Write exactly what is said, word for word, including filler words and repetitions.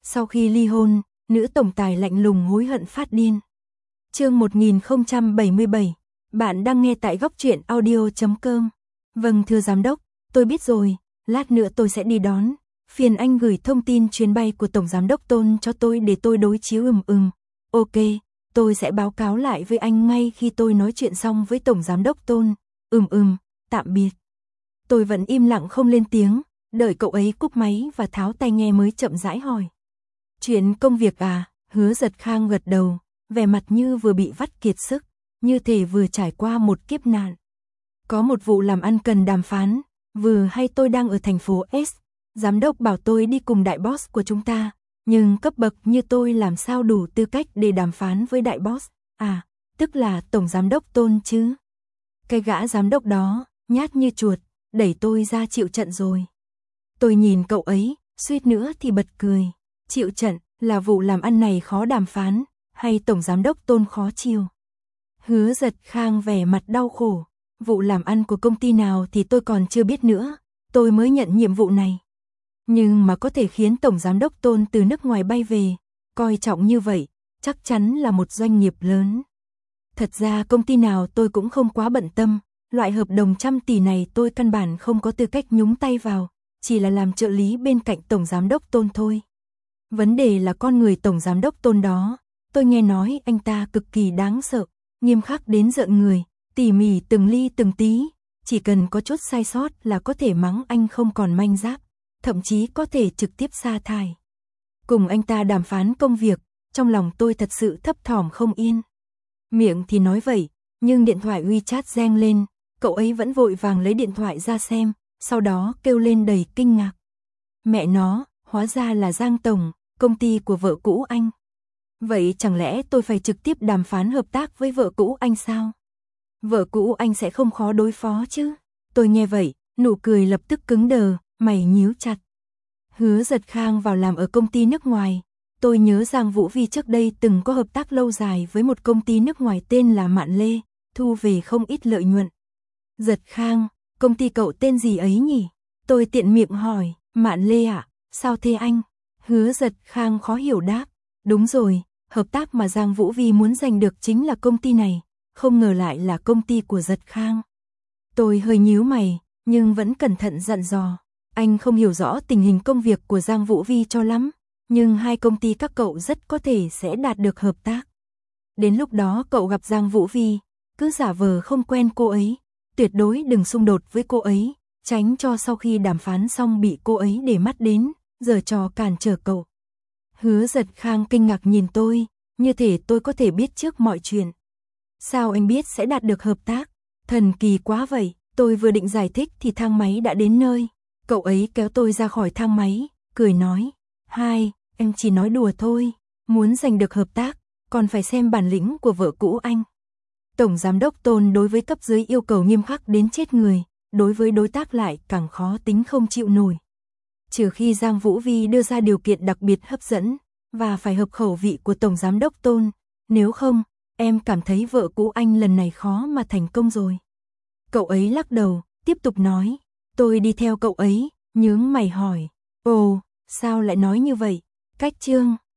Sau khi ly hôn, nữ tổng tài lạnh lùng hối hận phát điên. Chương một nghìn không trăm bảy mươi bảy, bạn đang nghe tại góc truyện audio chấm com. Vâng thưa giám đốc, tôi biết rồi, lát nữa tôi sẽ đi đón. Phiền anh gửi thông tin chuyến bay của tổng giám đốc Tôn cho tôi để tôi đối chiếu. Ừm ừm, ok, tôi sẽ báo cáo lại với anh ngay khi tôi nói chuyện xong với tổng giám đốc Tôn. Ừm ừm, tạm biệt. Tôi vẫn im lặng không lên tiếng, đợi cậu ấy cúp máy và tháo tai nghe mới chậm rãi hỏi. Chuyện công việc à? Hứa Giật Khang gật đầu, vẻ mặt như vừa bị vắt kiệt sức, như thể vừa trải qua một kiếp nạn. Có một vụ làm ăn cần đàm phán, vừa hay tôi đang ở thành phố S, giám đốc bảo tôi đi cùng đại boss của chúng ta, nhưng cấp bậc như tôi làm sao đủ tư cách để đàm phán với đại boss, à, tức là tổng giám đốc Tôn chứ. Cái gã giám đốc đó, nhát như chuột, đẩy tôi ra chịu trận rồi. Tôi nhìn cậu ấy, suýt nữa thì bật cười. Chịu trận, là vụ làm ăn này khó đàm phán, hay tổng giám đốc Tôn khó chiều? Hứa Giật Khang vẻ mặt đau khổ. Vụ làm ăn của công ty nào thì tôi còn chưa biết nữa, tôi mới nhận nhiệm vụ này. Nhưng mà có thể khiến tổng giám đốc Tôn từ nước ngoài bay về, coi trọng như vậy, chắc chắn là một doanh nghiệp lớn. Thật ra công ty nào tôi cũng không quá bận tâm, loại hợp đồng trăm tỷ này tôi căn bản không có tư cách nhúng tay vào, chỉ là làm trợ lý bên cạnh tổng giám đốc Tôn thôi. Vấn đề là con người tổng giám đốc Tôn đó, tôi nghe nói anh ta cực kỳ đáng sợ, nghiêm khắc đến rợn người, tỉ mỉ từng ly từng tí, chỉ cần có chút sai sót là có thể mắng anh không còn manh giáp, thậm chí có thể trực tiếp sa thải. Cùng anh ta đàm phán công việc, trong lòng tôi thật sự thấp thỏm không yên. Miệng thì nói vậy, nhưng điện thoại WeChat reng lên, cậu ấy vẫn vội vàng lấy điện thoại ra xem, sau đó kêu lên đầy kinh ngạc. Mẹ nó, hóa ra là Giang Tổng, công ty của vợ cũ anh. Vậy chẳng lẽ tôi phải trực tiếp đàm phán hợp tác với vợ cũ anh sao? Vợ cũ anh sẽ không khó đối phó chứ? Tôi nghe vậy, nụ cười lập tức cứng đờ, mày nhíu chặt. Hứa Giật Khang vào làm ở công ty nước ngoài. Tôi nhớ Giang Vũ Vi trước đây từng có hợp tác lâu dài với một công ty nước ngoài tên là Mạn Lê, thu về không ít lợi nhuận. Giật Khang, công ty cậu tên gì ấy nhỉ? Tôi tiện miệng hỏi. Mạn Lê ạ, à? Sao thế anh? Hứa Giật Khang khó hiểu đáp. Đúng rồi, hợp tác mà Giang Vũ Vi muốn giành được chính là công ty này, không ngờ lại là công ty của Giật Khang. Tôi hơi nhíu mày, nhưng vẫn cẩn thận dặn dò. Anh không hiểu rõ tình hình công việc của Giang Vũ Vi cho lắm, nhưng hai công ty các cậu rất có thể sẽ đạt được hợp tác. Đến lúc đó cậu gặp Giang Vũ Vi, cứ giả vờ không quen cô ấy, tuyệt đối đừng xung đột với cô ấy, tránh cho sau khi đàm phán xong bị cô ấy để mắt đến, giở trò cản trở cậu. Hứa Giật Khang kinh ngạc nhìn tôi, như thể tôi có thể biết trước mọi chuyện. Sao anh biết sẽ đạt được hợp tác? Thần kỳ quá vậy. Tôi vừa định giải thích thì thang máy đã đến nơi. Cậu ấy kéo tôi ra khỏi thang máy, cười nói. Hai, em chỉ nói đùa thôi. Muốn giành được hợp tác, còn phải xem bản lĩnh của vợ cũ anh. Tổng giám đốc Tôn đối với cấp dưới yêu cầu nghiêm khắc đến chết người, đối với đối tác lại càng khó tính không chịu nổi. Trừ khi Giang Vũ Vi đưa ra điều kiện đặc biệt hấp dẫn, và phải hợp khẩu vị của tổng giám đốc Tôn, nếu không, em cảm thấy vợ cũ anh lần này khó mà thành công rồi. Cậu ấy lắc đầu, tiếp tục nói. Tôi đi theo cậu ấy, nhướng mày hỏi. Ồ, sao lại nói như vậy? Cách chương